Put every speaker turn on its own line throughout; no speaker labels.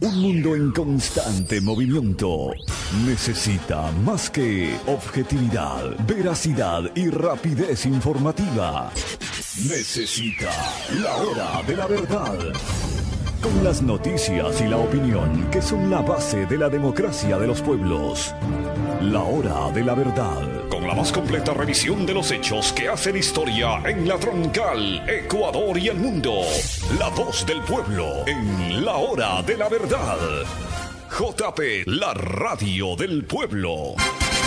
Un mundo en constante movimiento necesita más que objetividad, veracidad y rapidez informativa. Necesita la hora de la verdad. Con las noticias y la opinión que son la base de la democracia de los pueblos. La hora de la verdad. Con la más completa revisión de los hechos que hacen historia en la Troncal, Ecuador y el mundo. La voz del pueblo en la hora de la verdad. JP, la radio del pueblo.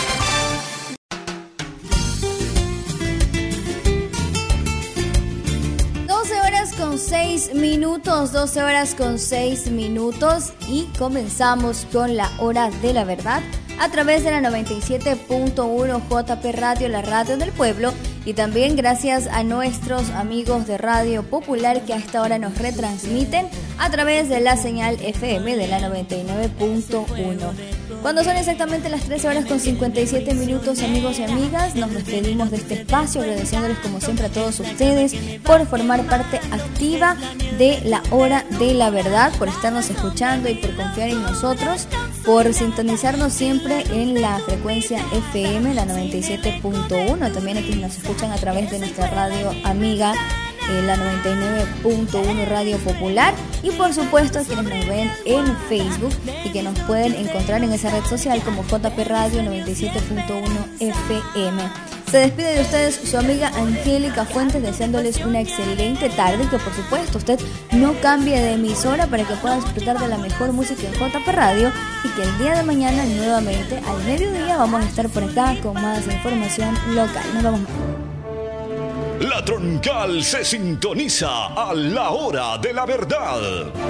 12 horas con 6 minutos y comenzamos con la hora de la verdad a través de la 97.1 JP Radio, la radio del pueblo, y también gracias a nuestros amigos de Radio Popular que a esta hora nos retransmiten a través de la señal FM de la 99.1. Cuando son exactamente las 13 horas con 57 minutos, amigos y amigas, nos despedimos de este espacio agradeciéndoles como siempre a todos ustedes por formar parte activa de la hora de la verdad, por estarnos escuchando y por confiar en nosotros, por sintonizarnos siempre en la frecuencia FM, la 97.1, también a quienes nos escuchan a través de nuestra radio amiga, la 99.1 Radio Popular, y por supuesto a quienes nos ven en Facebook y que nos pueden encontrar en esa red social como JP Radio 97.1 FM. Se despide de ustedes su amiga Angélica Fuentes, deseándoles una excelente tarde y que por supuesto usted no cambie de emisora para que pueda disfrutar de la mejor música en JP Radio, y que el día de mañana nuevamente al mediodía vamos a estar por acá con más información local. Nos vemos.
La Troncal se sintoniza a la hora de la verdad.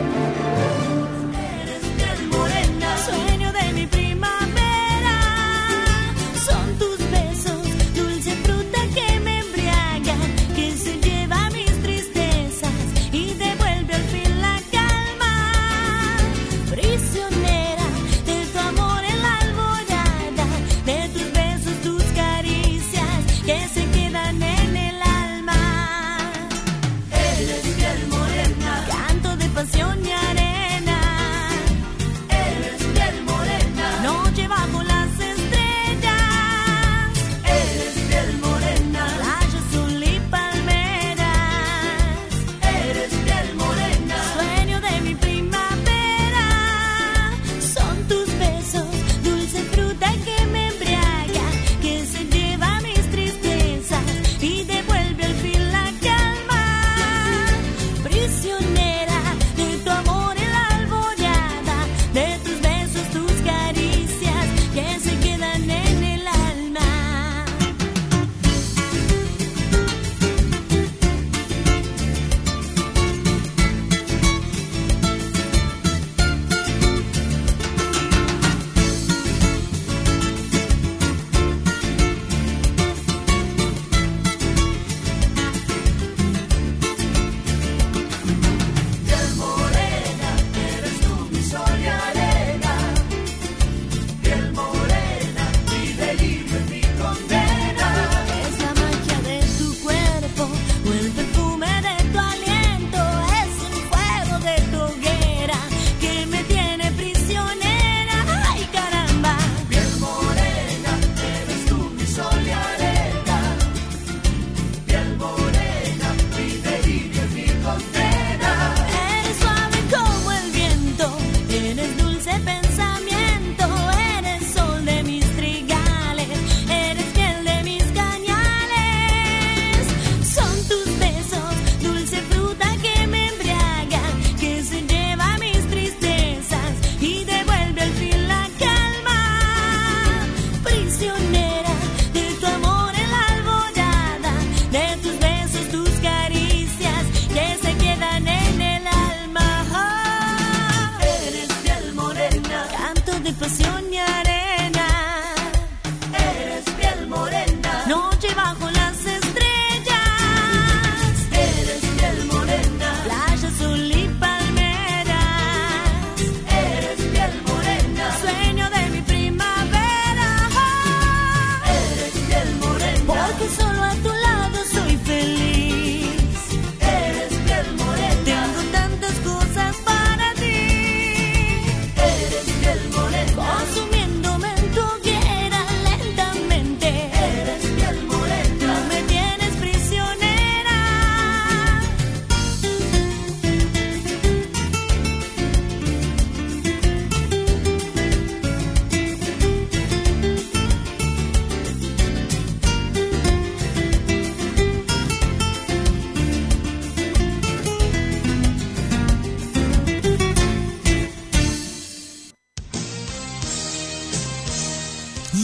Eres piel morena, sueño de mi primavera. Son tus besos, dulce fruta que me embriaga, que se lleva mis tristezas y devuelve al fin la calma. Prisionera de tu amor en la alborada, de tus besos, tus caricias que se quedan en el pasión y arena. Eres piel morena, noche bajo las estrellas. Eres piel morena, playa, azul y palmeras. Eres piel morena, sueño de mi primavera. Son tus besos, dulce fruta que me embriaga, que se lleva mis tristezas y devuelve al fin la calma. Prisionera tu amor en la alborada, de tus besos, tus caricias que se quedan en el alma. Pasión y arena, eres piel morena, noche bajo las estrellas, eres piel morena, playa, azul y palmeras, eres piel morena, sueño de mi primavera, eres piel morena, porque solo a tu lado soy feliz, eres piel morena, tengo tantas cosas para ti.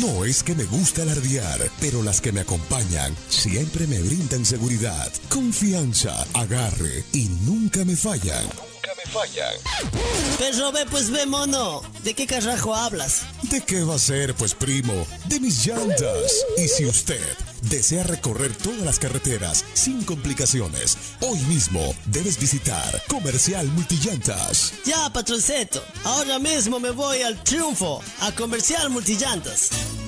No es que me gusta alardear, pero las que me acompañan siempre me brindan seguridad, confianza, agarre y nunca me fallan.
Pero ve, pues ve, mono. ¿De qué carajo hablas?
¿De qué va a ser, pues, primo? De mis llantas. Y si usted desea recorrer todas las carreteras sin complicaciones, hoy mismo debes visitar Comercial Multillantas.
Ya, patroncito. Ahora mismo me voy al Triunfo, a Comercial Multillantas.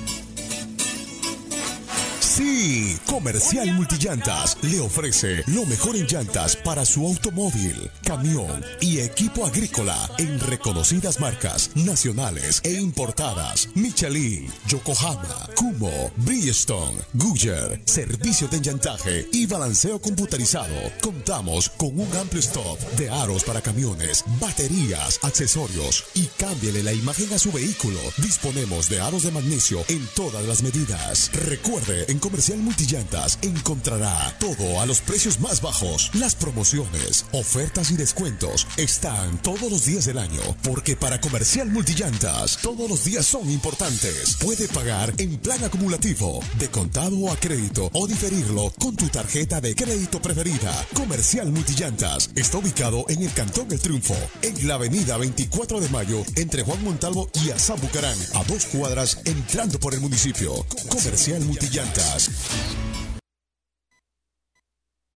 Sí, Comercial Multillantas le ofrece lo mejor en llantas para su automóvil, camión y equipo agrícola en reconocidas marcas nacionales e importadas: Michelin, Yokohama, Kumho, Bridgestone, Goodyear. Servicio de llantaje y balanceo computarizado. Contamos con un amplio stock de aros para camiones, baterías, accesorios y cámbiale la imagen a su vehículo. Disponemos de aros de magnesio en todas las medidas. Recuerde, en Comercial Multillantas encontrará todo a los precios más bajos. Las promociones, ofertas y descuentos están todos los días del año, porque para Comercial Multillantas todos los días son importantes. Puede pagar en plan acumulativo, de contado o a crédito, o diferirlo con tu tarjeta de crédito preferida. Comercial Multillantas está ubicado en el Cantón El Triunfo, en la avenida 24 de Mayo, entre Juan Montalvo y Azambucarán, a 2 cuadras entrando por el municipio. Comercial Multillantas.